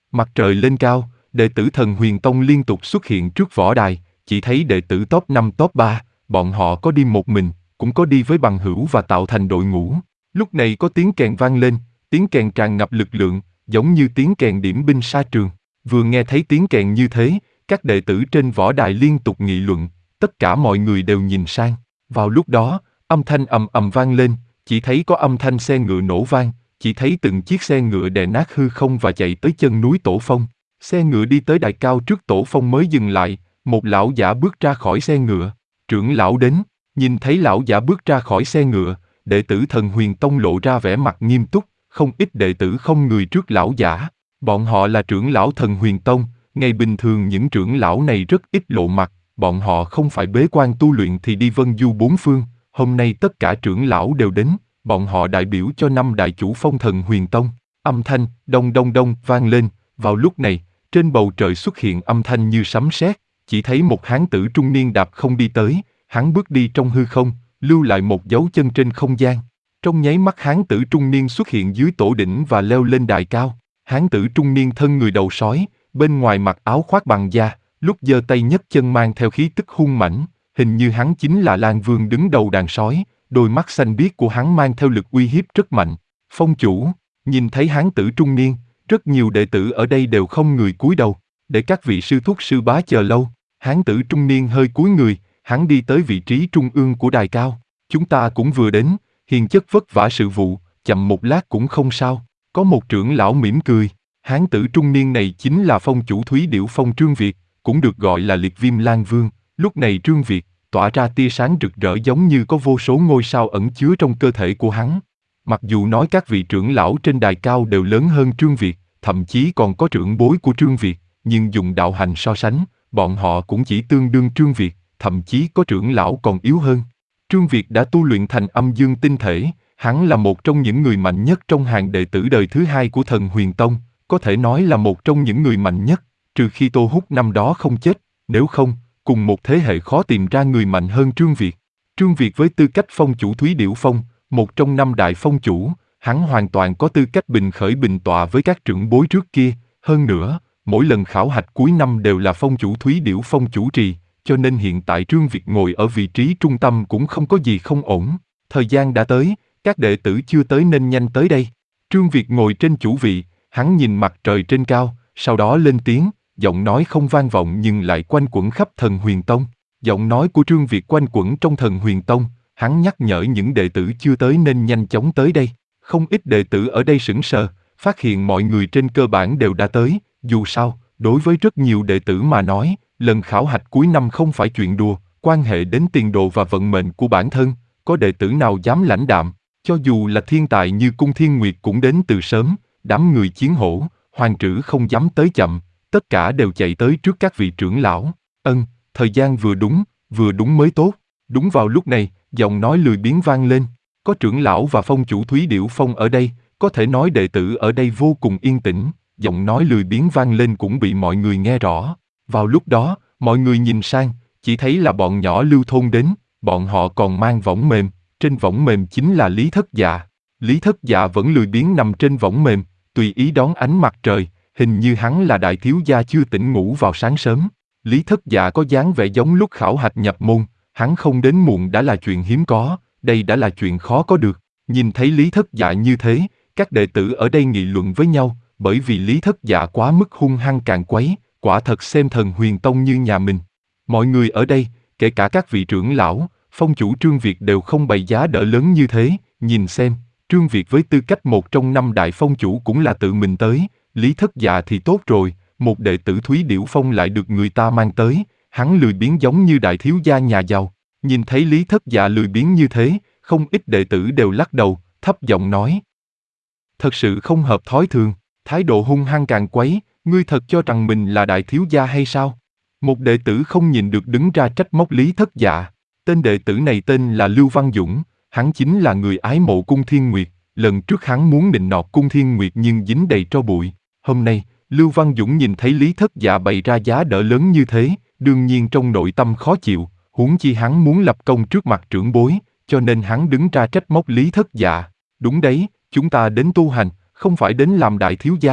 Mặt trời lên cao, đệ tử Thần Huyền Tông liên tục xuất hiện trước võ đài, chỉ thấy đệ tử top 5 top 3, bọn họ có đi một mình, cũng có đi với bằng hữu và tạo thành đội ngũ. Lúc này có tiếng kèn vang lên, tiếng kèn tràn ngập lực lượng, giống như tiếng kèn điểm binh sa trường. Vừa nghe thấy tiếng kèn như thế, các đệ tử trên võ đài liên tục nghị luận, tất cả mọi người đều nhìn sang. Vào lúc đó, âm thanh ầm ầm vang lên, chỉ thấy có âm thanh xe ngựa nổ vang, chỉ thấy từng chiếc xe ngựa đè nát hư không và chạy tới chân núi Tổ Phong. Xe ngựa đi tới đài cao trước Tổ Phong mới dừng lại, một lão giả bước ra khỏi xe ngựa. Trưởng lão đến, nhìn thấy lão giả bước ra khỏi xe ngựa, đệ tử Thần Huyền Tông lộ ra vẻ mặt nghiêm túc, không ít đệ tử không người trước lão giả. Bọn họ là trưởng lão Thần Huyền Tông, ngày bình thường những trưởng lão này rất ít lộ mặt, bọn họ không phải bế quan tu luyện thì đi vân du bốn phương, hôm nay tất cả trưởng lão đều đến, bọn họ đại biểu cho 5 đại chủ phong Thần Huyền Tông. Âm thanh đông đông đông vang lên, vào lúc này, trên bầu trời xuất hiện âm thanh như sấm sét, chỉ thấy một hán tử trung niên đạp không đi tới, hắn bước đi trong hư không, lưu lại một dấu chân trên không gian. Trong nháy mắt hán tử trung niên xuất hiện dưới tổ đỉnh và leo lên đài cao. Hán tử trung niên thân người đầu sói, bên ngoài mặc áo khoác bằng da, lúc giơ tay nhấc chân mang theo khí tức hung mãnh, hình như hắn chính là Lan Vương đứng đầu đàn sói, đôi mắt xanh biếc của hắn mang theo lực uy hiếp rất mạnh. Phong chủ, nhìn thấy hán tử trung niên, rất nhiều đệ tử ở đây đều không người cúi đầu, để các vị sư thúc sư bá chờ lâu. Hán tử trung niên hơi cúi người, hắn đi tới vị trí trung ương của đài cao. Chúng ta cũng vừa đến, hiền chất vất vả sự vụ, chậm một lát cũng không sao. Có một trưởng lão mỉm cười, hán tử trung niên này chính là phong chủ Thúy Điểu Phong Trương Việt, cũng được gọi là liệt viêm Lan Vương. Lúc này Trương Việt tỏa ra tia sáng rực rỡ giống như có vô số ngôi sao ẩn chứa trong cơ thể của hắn. Mặc dù nói các vị trưởng lão trên đài cao đều lớn hơn Trương Việt, thậm chí còn có trưởng bối của Trương Việt, nhưng dùng đạo hành so sánh, bọn họ cũng chỉ tương đương Trương Việt, thậm chí có trưởng lão còn yếu hơn. Trương Việt đã tu luyện thành âm dương tinh thể, hắn là một trong những người mạnh nhất trong hàng đệ tử đời thứ 2 của Thần Huyền Tông, có thể nói là một trong những người mạnh nhất, trừ khi Tô Húc năm đó không chết, nếu không, cùng một thế hệ khó tìm ra người mạnh hơn Trương Việt. Trương Việt với tư cách phong chủ Thúy Điểu Phong, một trong 5 đại phong chủ, hắn hoàn toàn có tư cách bình khởi bình tọa với các trưởng bối trước kia, hơn nữa, mỗi lần khảo hạch cuối năm đều là phong chủ Thúy Điểu Phong chủ trì, cho nên hiện tại Trương Việt ngồi ở vị trí trung tâm cũng không có gì không ổn. Thời gian đã tới, các đệ tử chưa tới nên nhanh tới đây. Trương Việt ngồi trên chủ vị, hắn nhìn mặt trời trên cao, sau đó lên tiếng, giọng nói không vang vọng nhưng lại quanh quẩn khắp Thần Huyền Tông. Giọng nói của Trương Việt quanh quẩn trong Thần Huyền Tông, hắn nhắc nhở những đệ tử chưa tới nên nhanh chóng tới đây. Không ít đệ tử ở đây sững sờ, phát hiện mọi người trên cơ bản đều đã tới, dù sao, đối với rất nhiều đệ tử mà nói, lần khảo hạch cuối năm không phải chuyện đùa, quan hệ đến tiền đồ và vận mệnh của bản thân, có đệ tử nào dám lãnh đạm, cho dù là thiên tài như Cung Thiên Nguyệt cũng đến từ sớm, đám người Chiến Hổ, Hoàng Trữ không dám tới chậm, tất cả đều chạy tới trước các vị trưởng lão. Thời gian vừa đúng mới tốt. Đúng vào lúc này, giọng nói lười biếng vang lên, có trưởng lão và phong chủ Thúy Điểu Phong ở đây, có thể nói đệ tử ở đây vô cùng yên tĩnh, giọng nói lười biếng vang lên cũng bị mọi người nghe rõ. Vào lúc đó, mọi người nhìn sang, chỉ thấy là bọn nhỏ Lưu Thôn đến, bọn họ còn mang võng mềm, trên võng mềm chính là Lý Thất Dạ. Lý Thất Dạ vẫn lười biếng nằm trên võng mềm, tùy ý đón ánh mặt trời, hình như hắn là đại thiếu gia chưa tỉnh ngủ vào sáng sớm. Lý Thất Dạ có dáng vẻ giống lúc khảo hạch nhập môn, hắn không đến muộn đã là chuyện hiếm có, đây đã là chuyện khó có được. Nhìn thấy Lý Thất Dạ như thế, các đệ tử ở đây nghị luận với nhau, bởi vì Lý Thất Dạ quá mức hung hăng càn quấy, quả thật xem Thần Huyền Tông như nhà mình. Mọi người ở đây, kể cả các vị trưởng lão, phong chủ Trương Việt đều không bày giá đỡ lớn như thế, nhìn xem, Trương Việt với tư cách một trong 5 đại phong chủ cũng là tự mình tới, Lý Thất Dạ thì tốt rồi, một đệ tử Thúy Điểu Phong lại được người ta mang tới, hắn lười biếng giống như đại thiếu gia nhà giàu. Nhìn thấy Lý Thất Dạ lười biếng như thế, không ít đệ tử đều lắc đầu, thấp giọng nói. Thật sự không hợp thói thường, thái độ hung hăng càng quấy, ngươi thật cho rằng mình là đại thiếu gia hay sao? Một đệ tử không nhìn được đứng ra trách móc Lý Thất Dạ. Tên đệ tử này tên là Lưu Văn Dũng, hắn chính là người ái mộ Cung Thiên Nguyệt, lần trước hắn muốn nịnh nọt Cung Thiên Nguyệt nhưng dính đầy tro bụi. Hôm nay, Lưu Văn Dũng nhìn thấy Lý Thất Dạ bày ra giá đỡ lớn như thế, đương nhiên trong nội tâm khó chịu, huống chi hắn muốn lập công trước mặt trưởng bối, cho nên hắn đứng ra trách móc Lý Thất Dạ. Đúng đấy, chúng ta đến tu hành, không phải đến làm đại thiếu gia.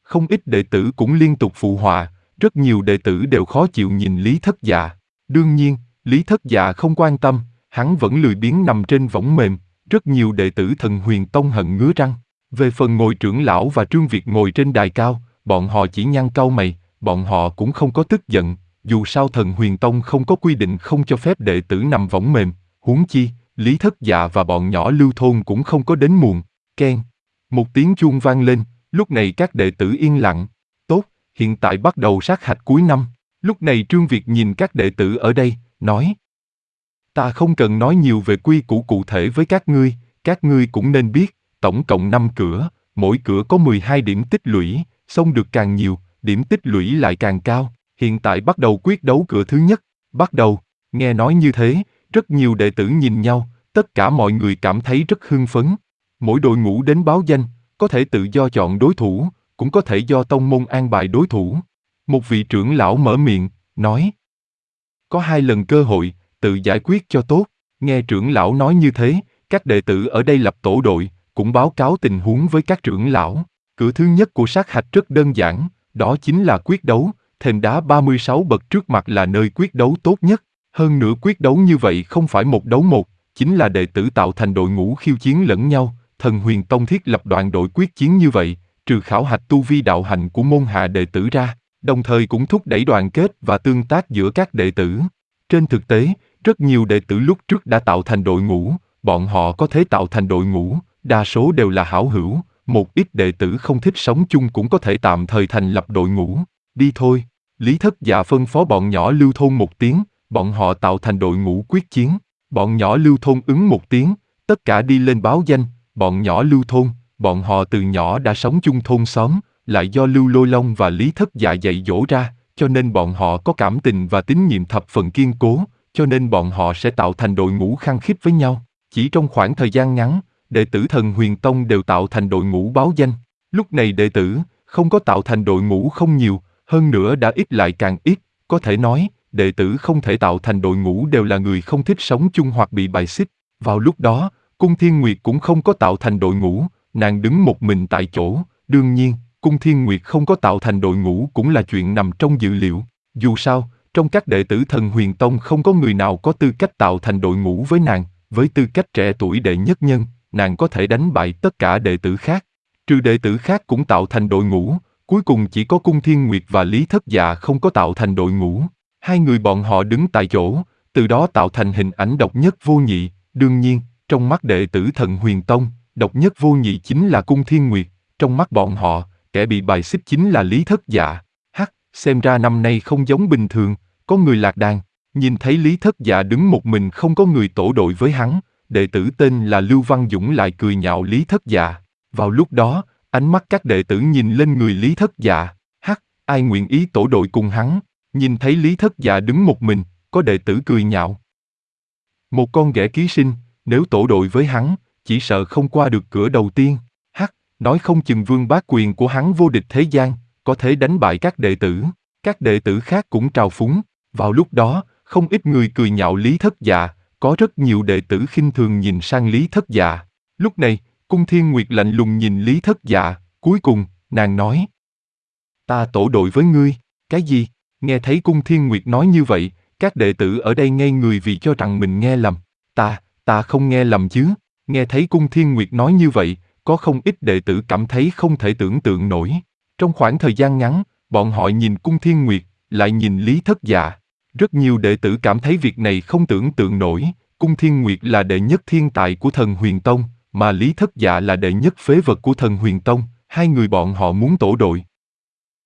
Không ít đệ tử cũng liên tục phụ họa, rất nhiều đệ tử đều khó chịu nhìn Lý Thất Dạ. Đương nhiên, Lý Thất Dạ không quan tâm, hắn vẫn lười biếng nằm trên võng mềm, rất nhiều đệ tử Thần Huyền Tông hận ngứa răng. Về phần Ngồi trưởng lão và Trương Việt ngồi trên đài cao, bọn họ chỉ nhăn cau mày, bọn họ cũng không có tức giận, dù sao Thần Huyền Tông không có quy định không cho phép đệ tử nằm võng mềm, huống chi, Lý Thất Dạ và bọn nhỏ Lưu Thôn cũng không có đến muộn. Keng. Một tiếng chuông vang lên, lúc này các đệ tử yên lặng. Tốt, hiện tại bắt đầu sát hạch cuối năm. Lúc này Trương Việt nhìn các đệ tử ở đây, nói. Ta không cần nói nhiều về quy củ cụ thể với các ngươi cũng nên biết, tổng cộng 5 cửa, mỗi cửa có 12 điểm tích lũy, xông được càng nhiều, điểm tích lũy lại càng cao. Hiện tại bắt đầu quyết đấu cửa thứ nhất, bắt đầu. Nghe nói như thế, rất nhiều đệ tử nhìn nhau, tất cả mọi người cảm thấy rất hưng phấn. Mỗi đội ngũ đến báo danh, có thể tự do chọn đối thủ, cũng có thể do tông môn an bài đối thủ. Một vị trưởng lão mở miệng, nói. Có 2 lần cơ hội, tự giải quyết cho tốt. Nghe trưởng lão nói như thế, các đệ tử ở đây lập tổ đội, cũng báo cáo tình huống với các trưởng lão. Cửa thứ nhất của sát hạch rất đơn giản, đó chính là quyết đấu, thềm đá 36 bậc trước mặt là nơi quyết đấu tốt nhất. Hơn nữa quyết đấu như vậy không phải một đấu một, chính là đệ tử tạo thành đội ngũ khiêu chiến lẫn nhau. Thần Huyền Tông thiết lập đoàn đội quyết chiến như vậy, trừ khảo hạch tu vi đạo hạnh của môn hạ đệ tử ra, đồng thời cũng thúc đẩy đoàn kết và tương tác giữa các đệ tử. Trên thực tế, rất nhiều đệ tử lúc trước đã tạo thành đội ngũ, bọn họ có thể tạo thành đội ngũ, đa số đều là hảo hữu, một ít đệ tử không thích sống chung cũng có thể tạm thời thành lập đội ngũ. Đi thôi, Lý Thất Dạ phân phó bọn nhỏ Lưu Thôn một tiếng, bọn họ tạo thành đội ngũ quyết chiến. Bọn nhỏ Lưu Thôn ứng một tiếng, tất cả đi lên báo danh. Bọn nhỏ Lưu Thôn, bọn họ từ nhỏ đã sống chung thôn xóm, lại do Lưu Lôi Long và Lý Thất Dạ dạy dỗ ra, cho nên bọn họ có cảm tình và tín nhiệm thập phần kiên cố, cho nên bọn họ sẽ tạo thành đội ngũ khăng khít với nhau. Chỉ trong khoảng thời gian ngắn, đệ tử Thần Huyền Tông đều tạo thành đội ngũ báo danh. Lúc này đệ tử không có tạo thành đội ngũ không nhiều, hơn nữa đã ít lại càng ít, có thể nói, đệ tử không thể tạo thành đội ngũ đều là người không thích sống chung hoặc bị bài xích. Vào lúc đó, Cung Thiên Nguyệt cũng không có tạo thành đội ngũ, nàng đứng một mình tại chỗ, đương nhiên, Cung Thiên Nguyệt không có tạo thành đội ngũ cũng là chuyện nằm trong dự liệu. Dù sao, trong các đệ tử Thần Huyền Tông không có người nào có tư cách tạo thành đội ngũ với nàng, với tư cách trẻ tuổi đệ nhất nhân, nàng có thể đánh bại tất cả đệ tử khác. Trừ đệ tử khác cũng tạo thành đội ngũ, cuối cùng chỉ có Cung Thiên Nguyệt và Lý Thất Dạ không có tạo thành đội ngũ. Hai người bọn họ đứng tại chỗ, từ đó tạo thành hình ảnh độc nhất vô nhị, đương nhiên, trong mắt đệ tử Thần Huyền Tông, độc nhất vô nhị chính là Cung Thiên Nguyệt, trong mắt bọn họ, kẻ bị bài xích chính là Lý Thất Dạ. Xem ra năm nay không giống bình thường, có người lạc đàn. Nhìn thấy Lý Thất Dạ đứng một mình không có người tổ đội với hắn, đệ tử tên là Lưu Văn Dũng lại cười nhạo Lý Thất Dạ. Vào lúc đó, ánh mắt các đệ tử nhìn lên người Lý Thất Dạ. Ai nguyện ý tổ đội cùng hắn? Nhìn thấy Lý Thất Dạ đứng một mình, có đệ tử cười nhạo. Một con ghẻ ký sinh, nếu tổ đội với hắn, chỉ sợ không qua được cửa đầu tiên. Nói không chừng vương bá quyền của hắn vô địch thế gian, có thể đánh bại các đệ tử. Các đệ tử khác cũng trào phúng. Vào lúc đó, không ít người cười nhạo Lý Thất Dạ, có rất nhiều đệ tử khinh thường nhìn sang Lý Thất Dạ. Lúc này, Cung Thiên Nguyệt lạnh lùng nhìn Lý Thất Dạ, cuối cùng, nàng nói. Ta tổ đội với ngươi. Cái gì? Nghe thấy Cung Thiên Nguyệt nói như vậy, các đệ tử ở đây ngây người vì cho rằng mình nghe lầm. Ta không nghe lầm chứ. Nghe thấy Cung Thiên Nguyệt nói như vậy, có không ít đệ tử cảm thấy không thể tưởng tượng nổi. Trong khoảng thời gian ngắn, bọn họ nhìn Cung Thiên Nguyệt, lại nhìn Lý Thất Dạ. Rất nhiều đệ tử cảm thấy việc này không tưởng tượng nổi. Cung Thiên Nguyệt là đệ nhất thiên tài của Thần Huyền Tông, mà Lý Thất Dạ là đệ nhất phế vật của Thần Huyền Tông. Hai người bọn họ muốn tổ đội,